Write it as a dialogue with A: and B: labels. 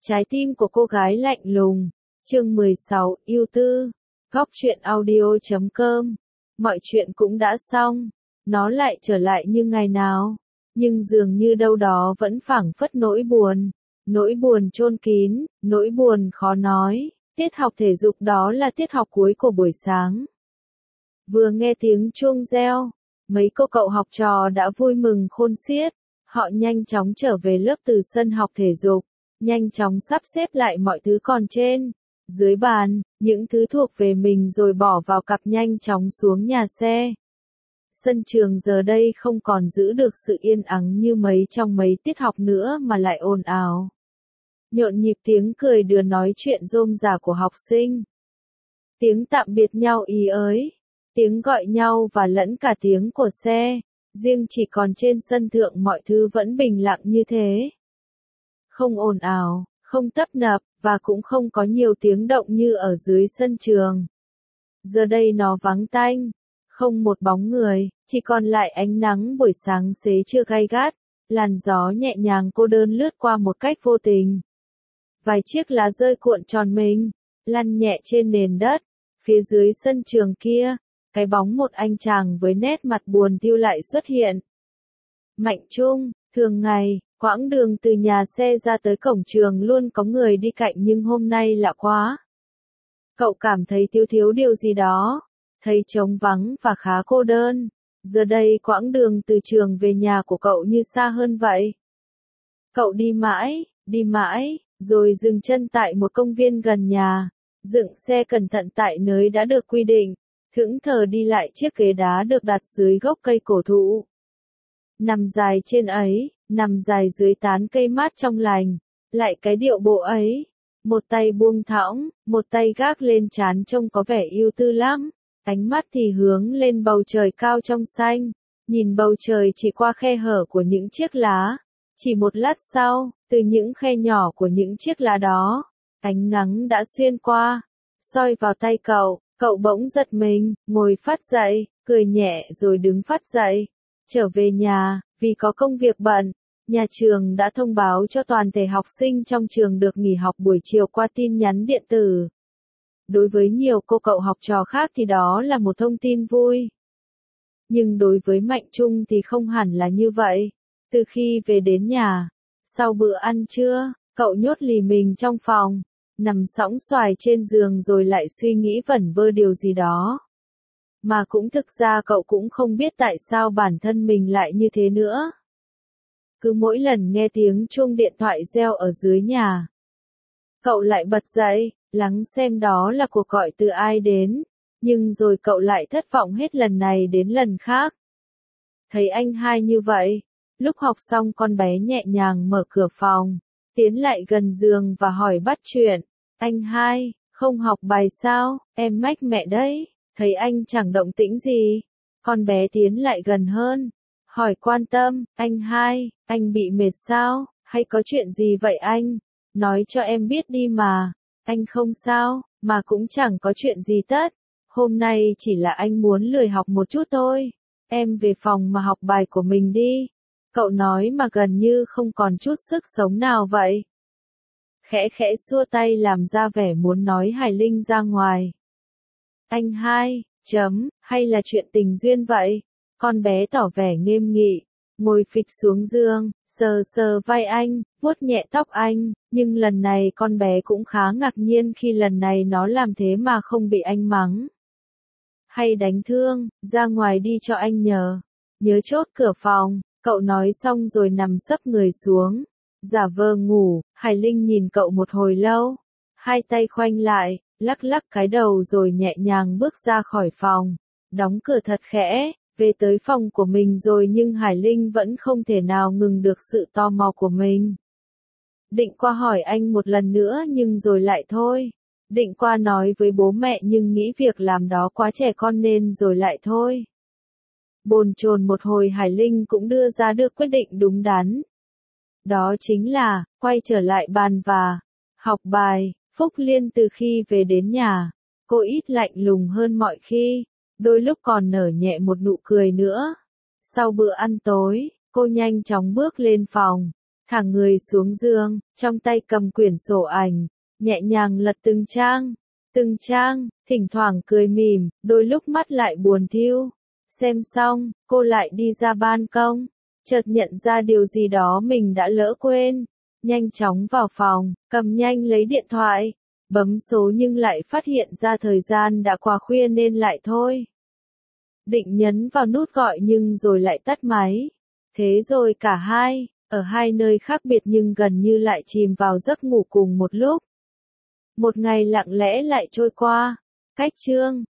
A: Trái tim của cô gái lạnh lùng. Chương 16, yêu tư. Góc truyện audio.com. Mọi chuyện cũng đã xong. Nó lại trở lại như ngày nào. Nhưng dường như đâu đó vẫn phảng phất nỗi buồn. Nỗi buồn chôn kín, nỗi buồn khó nói. Tiết học thể dục đó là tiết học cuối của buổi sáng. Vừa nghe tiếng chuông reo, mấy cô cậu học trò đã vui mừng khôn xiết. Họ nhanh chóng trở về lớp từ sân học thể dục, nhanh chóng sắp xếp lại mọi thứ còn trên, dưới bàn, những thứ thuộc về mình rồi bỏ vào cặp nhanh chóng xuống nhà xe. Sân trường giờ đây không còn giữ được sự yên ắng như trong mấy tiết học nữa mà lại ồn ào. Nhộn nhịp tiếng cười đùa nói chuyện rôm rả của học sinh. Tiếng tạm biệt nhau ý ới, tiếng gọi nhau và lẫn cả tiếng của xe. Riêng chỉ còn trên sân thượng mọi thứ vẫn bình lặng như thế. Không ồn ào, không tấp nập, và cũng không có nhiều tiếng động như ở dưới sân trường. Giờ đây nó vắng tanh, không một bóng người, chỉ còn lại ánh nắng buổi sáng xế trưa gay gắt, làn gió nhẹ nhàng cô đơn lướt qua một cách vô tình. Vài chiếc lá rơi cuộn tròn mình, lăn nhẹ trên nền đất, phía dưới sân trường kia. Cái bóng một anh chàng với nét mặt buồn thiu lại xuất hiện. Mạnh Trung, thường ngày, quãng đường từ nhà xe ra tới cổng trường luôn có người đi cạnh nhưng hôm nay lạ quá. Cậu cảm thấy thiếu điều gì đó, thấy trống vắng và khá cô đơn. Giờ đây quãng đường từ trường về nhà của cậu như xa hơn vậy. Cậu đi mãi, rồi dừng chân tại một công viên gần nhà, dựng xe cẩn thận tại nơi đã được quy định. Thững thờ đi lại chiếc ghế đá được đặt dưới gốc cây cổ thụ. Nằm dài trên ấy, nằm dài dưới tán cây mát trong lành, lại cái điệu bộ ấy. Một tay buông thõng, một tay gác lên trán trông có vẻ yêu tư lắm. Ánh mắt thì hướng lên bầu trời cao trong xanh, nhìn bầu trời chỉ qua khe hở của những chiếc lá. Chỉ một lát sau, từ những khe nhỏ của những chiếc lá đó, ánh nắng đã xuyên qua, soi vào tay cậu. Cậu bỗng giật mình, ngồi phắt dậy, cười nhẹ rồi đứng phắt dậy. Trở về nhà, vì có công việc bận, nhà trường đã thông báo cho toàn thể học sinh trong trường được nghỉ học buổi chiều qua tin nhắn điện tử. Đối với nhiều cô cậu học trò khác thì đó là một thông tin vui. Nhưng đối với Mạnh Trung thì không hẳn là như vậy. Từ khi về đến nhà, sau bữa ăn trưa, cậu nhốt lì mình trong phòng. Nằm sõng xoài trên giường rồi lại suy nghĩ vẩn vơ điều gì đó. Mà cũng thực ra cậu cũng không biết tại sao bản thân mình lại như thế nữa. Cứ mỗi lần nghe tiếng chuông điện thoại reo ở dưới nhà, cậu lại bật dậy, lắng xem đó là cuộc gọi từ ai đến. Nhưng rồi cậu lại thất vọng hết lần này đến lần khác. Thấy anh hai như vậy, lúc học xong con bé nhẹ nhàng mở cửa phòng, tiến lại gần giường và hỏi bắt chuyện. Anh hai, không học bài sao, em mách mẹ đấy. Thấy anh chẳng động tĩnh gì, con bé tiến lại gần hơn, hỏi quan tâm, anh hai, anh bị mệt sao, hay có chuyện gì vậy anh? Nói cho em biết đi mà, anh không sao, mà cũng chẳng có chuyện gì tất. Hôm nay chỉ là anh muốn lười học một chút thôi, em về phòng mà học bài của mình đi. Cậu nói mà gần như không còn chút sức sống nào vậy. Khẽ xua tay làm ra vẻ muốn nói Hải Linh ra ngoài. Anh hai, hay là chuyện tình duyên vậy? Con bé tỏ vẻ nghiêm nghị, ngồi phịch xuống giường, sờ vai anh, vuốt nhẹ tóc anh, nhưng lần này con bé cũng khá ngạc nhiên khi lần này nó làm thế mà không bị anh mắng. Hay đánh thương, ra ngoài đi cho anh nhớ chốt cửa phòng, cậu nói xong rồi nằm sấp người xuống. Giả vờ ngủ, Hải Linh nhìn cậu một hồi lâu, hai tay khoanh lại, lắc lắc cái đầu rồi nhẹ nhàng bước ra khỏi phòng, đóng cửa thật khẽ, về tới phòng của mình rồi nhưng Hải Linh vẫn không thể nào ngừng được sự tò mò của mình. Định qua hỏi anh một lần nữa nhưng rồi lại thôi, định qua nói với bố mẹ nhưng nghĩ việc làm đó quá trẻ con nên rồi lại thôi. Bồn chồn một hồi Hải Linh cũng đưa ra được quyết định đúng đắn. Đó chính là, quay trở lại bàn và học bài. Phúc Liên từ khi về đến nhà, cô ít lạnh lùng hơn mọi khi, đôi lúc còn nở nhẹ một nụ cười nữa. Sau bữa ăn tối, cô nhanh chóng bước lên phòng, thả người xuống giường, trong tay cầm quyển sổ ảnh, nhẹ nhàng lật từng trang, thỉnh thoảng cười mỉm, đôi lúc mắt lại buồn thiu. Xem xong, cô lại đi ra ban công, chợt nhận ra điều gì đó mình đã lỡ quên. Nhanh chóng vào phòng, cầm nhanh lấy điện thoại, bấm số nhưng lại phát hiện ra thời gian đã quá khuya nên lại thôi. Định nhấn vào nút gọi nhưng rồi lại tắt máy. Thế rồi cả hai, ở hai nơi khác biệt nhưng gần như lại chìm vào giấc ngủ cùng một lúc. Một ngày lặng lẽ lại trôi qua. Cách chương